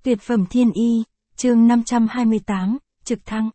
Tuyệt phẩm thiên y, chương 528, trực thăng.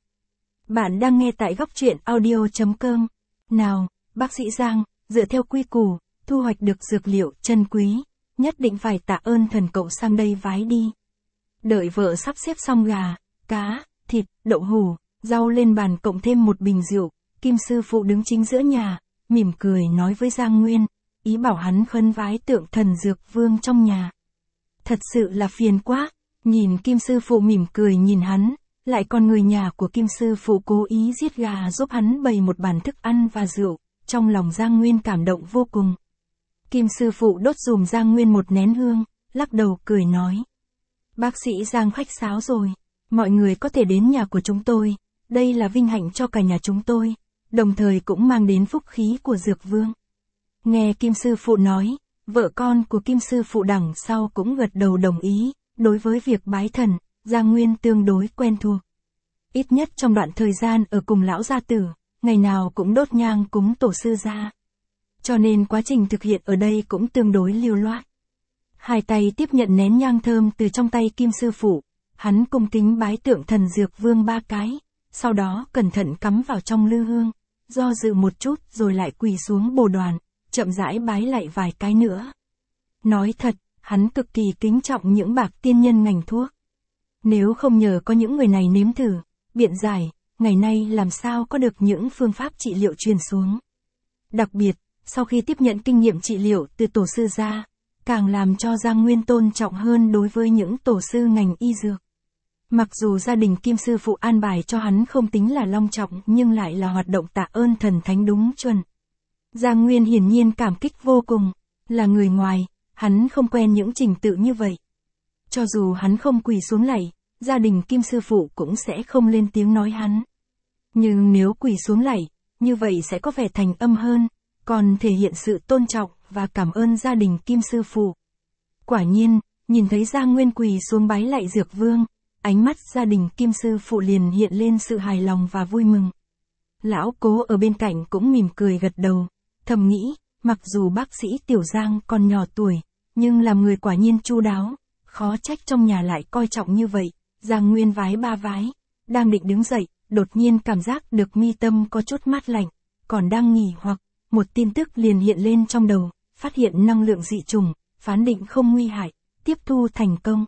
Bạn đang nghe tại góc truyện audio.com. Nào, bác sĩ Giang, dựa theo quy củ, thu hoạch được dược liệu chân quý, nhất định phải tạ ơn thần cậu sang đây vái đi. Đợi vợ sắp xếp xong gà, cá, thịt, đậu hủ, rau lên bàn cộng thêm một bình rượu, Kim sư phụ đứng chính giữa nhà, mỉm cười nói với Giang Nguyên, ý bảo hắn khấn vái tượng thần dược vương trong nhà. Thật sự là phiền quá. Nhìn Kim sư phụ mỉm cười nhìn hắn, lại còn người nhà của Kim sư phụ cố ý giết gà giúp hắn bày một bàn thức ăn và rượu, trong lòng Giang Nguyên cảm động vô cùng. Kim sư phụ đốt dùm Giang Nguyên một nén hương, lắc đầu cười nói. Bác sĩ Giang khách sáo rồi, mọi người có thể đến nhà của chúng tôi, đây là vinh hạnh cho cả nhà chúng tôi, đồng thời cũng mang đến phúc khí của dược vương. Nghe Kim sư phụ nói, vợ con của Kim sư phụ đằng sau cũng gật đầu đồng ý. Đối với việc bái thần, Giang Nguyên tương đối quen thuộc. Ít nhất trong đoạn thời gian ở cùng lão gia tử, ngày nào cũng đốt nhang cúng tổ sư gia. Cho nên quá trình thực hiện ở đây cũng tương đối lưu loát. Hai tay tiếp nhận nén nhang thơm từ trong tay Kim sư phụ, hắn cung kính bái tượng thần dược vương 3 cái, sau đó cẩn thận cắm vào trong lư hương, do dự một chút rồi lại quỳ xuống bồ đoàn, chậm rãi bái lại vài cái nữa. Nói thật, hắn cực kỳ kính trọng những bạc tiên nhân ngành thuốc. Nếu không nhờ có những người này nếm thử, biện giải, ngày nay làm sao có được những phương pháp trị liệu truyền xuống. Đặc biệt, sau khi tiếp nhận kinh nghiệm trị liệu từ tổ sư gia, càng làm cho Giang Nguyên tôn trọng hơn đối với những tổ sư ngành y dược. Mặc dù gia đình Kim sư phụ an bài cho hắn không tính là long trọng nhưng lại là hoạt động tạ ơn thần thánh đúng chuẩn. Giang Nguyên hiển nhiên cảm kích vô cùng, là người ngoài. Hắn không quen những trình tự như vậy. Cho dù hắn không quỳ xuống lạy, gia đình Kim sư phụ cũng sẽ không lên tiếng nói hắn. Nhưng nếu quỳ xuống lạy, như vậy sẽ có vẻ thành âm hơn, còn thể hiện sự tôn trọng và cảm ơn gia đình Kim sư phụ. Quả nhiên, nhìn thấy Giang Nguyên quỳ xuống bái lạy dược vương, ánh mắt gia đình Kim sư phụ liền hiện lên sự hài lòng và vui mừng. Lão Cố ở bên cạnh cũng mỉm cười gật đầu, thầm nghĩ, mặc dù bác sĩ Tiểu Giang còn nhỏ tuổi, nhưng làm người quả nhiên chu đáo, khó trách trong nhà lại coi trọng như vậy. Giang Nguyên vái 3 vái, đang định đứng dậy, đột nhiên cảm giác được mi tâm có chút mát lạnh, còn đang nghỉ hoặc, một tin tức liền hiện lên trong đầu, phát hiện năng lượng dị trùng, phán định không nguy hại, tiếp thu thành công.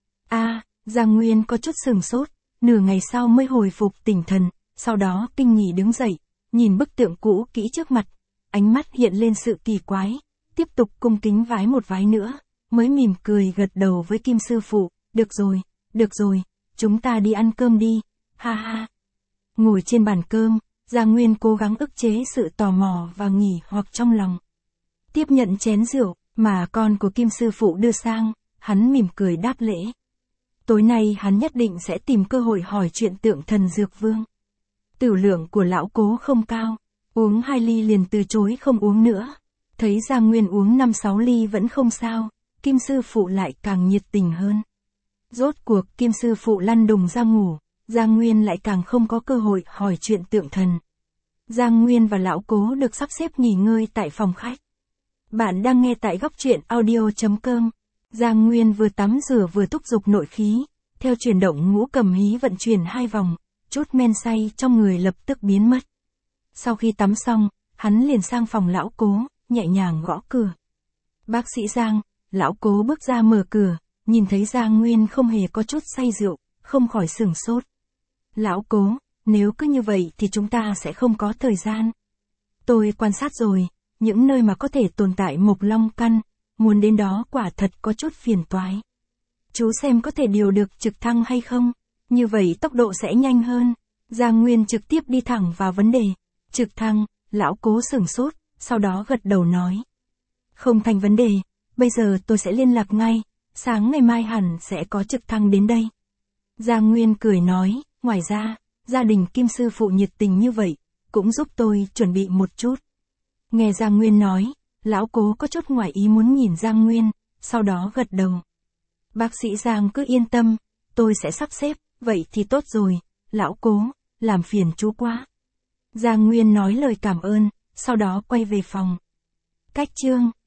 Giang Nguyên có chút sừng sốt, nửa ngày sau mới hồi phục tỉnh thần, sau đó kinh nghỉ đứng dậy, nhìn bức tượng cũ kỹ trước mặt, ánh mắt hiện lên sự kỳ quái. Tiếp tục cung kính vái một vái nữa, mới mỉm cười gật đầu với Kim sư phụ, được rồi, chúng ta đi ăn cơm đi, ha ha. Ngồi trên bàn cơm, Giang Nguyên cố gắng ức chế sự tò mò và nghỉ hoặc trong lòng. Tiếp nhận chén rượu, mà con của Kim sư phụ đưa sang, hắn mỉm cười đáp lễ. Tối nay hắn nhất định sẽ tìm cơ hội hỏi chuyện tượng thần dược vương. Tửu lượng của lão Cố không cao, uống 2 ly liền từ chối không uống nữa. Thấy Giang Nguyên uống 5-6 ly vẫn không sao, Kim sư phụ lại càng nhiệt tình hơn. Rốt cuộc Kim sư phụ lăn đùng ra ngủ, Giang Nguyên lại càng không có cơ hội hỏi chuyện tượng thần. Giang Nguyên và lão Cố được sắp xếp nghỉ ngơi tại phòng khách. Bạn đang nghe tại góc truyện audio.com. Giang Nguyên vừa tắm rửa vừa thúc giục nội khí, theo chuyển động ngũ cầm hí vận chuyển 2 vòng, chút men say trong người lập tức biến mất. Sau khi tắm xong, hắn liền sang phòng lão Cố, nhẹ nhàng gõ cửa. Bác sĩ Giang, lão Cố bước ra mở cửa, nhìn thấy Giang Nguyên không hề có chút say rượu, không khỏi sửng sốt. Lão Cố, nếu cứ như vậy thì chúng ta sẽ không có thời gian. Tôi quan sát rồi, những nơi mà có thể tồn tại mộc long căn, muốn đến đó quả thật có chút phiền toái. Chú xem có thể điều được trực thăng hay không, như vậy tốc độ sẽ nhanh hơn. Giang Nguyên trực tiếp đi thẳng vào vấn đề. Trực thăng, lão Cố sửng sốt. Sau đó gật đầu nói. Không thành vấn đề, bây giờ tôi sẽ liên lạc ngay, sáng ngày mai hẳn sẽ có trực thăng đến đây. Giang Nguyên cười nói, ngoài ra, gia đình Kim sư phụ nhiệt tình như vậy, cũng giúp tôi chuẩn bị một chút. Nghe Giang Nguyên nói, lão Cố có chút ngoài ý muốn nhìn Giang Nguyên, sau đó gật đầu. Bác sĩ Giang cứ yên tâm, tôi sẽ sắp xếp, vậy thì tốt rồi, lão Cố, làm phiền chú quá. Giang Nguyên nói lời cảm ơn. Sau đó quay về phòng. Cách chương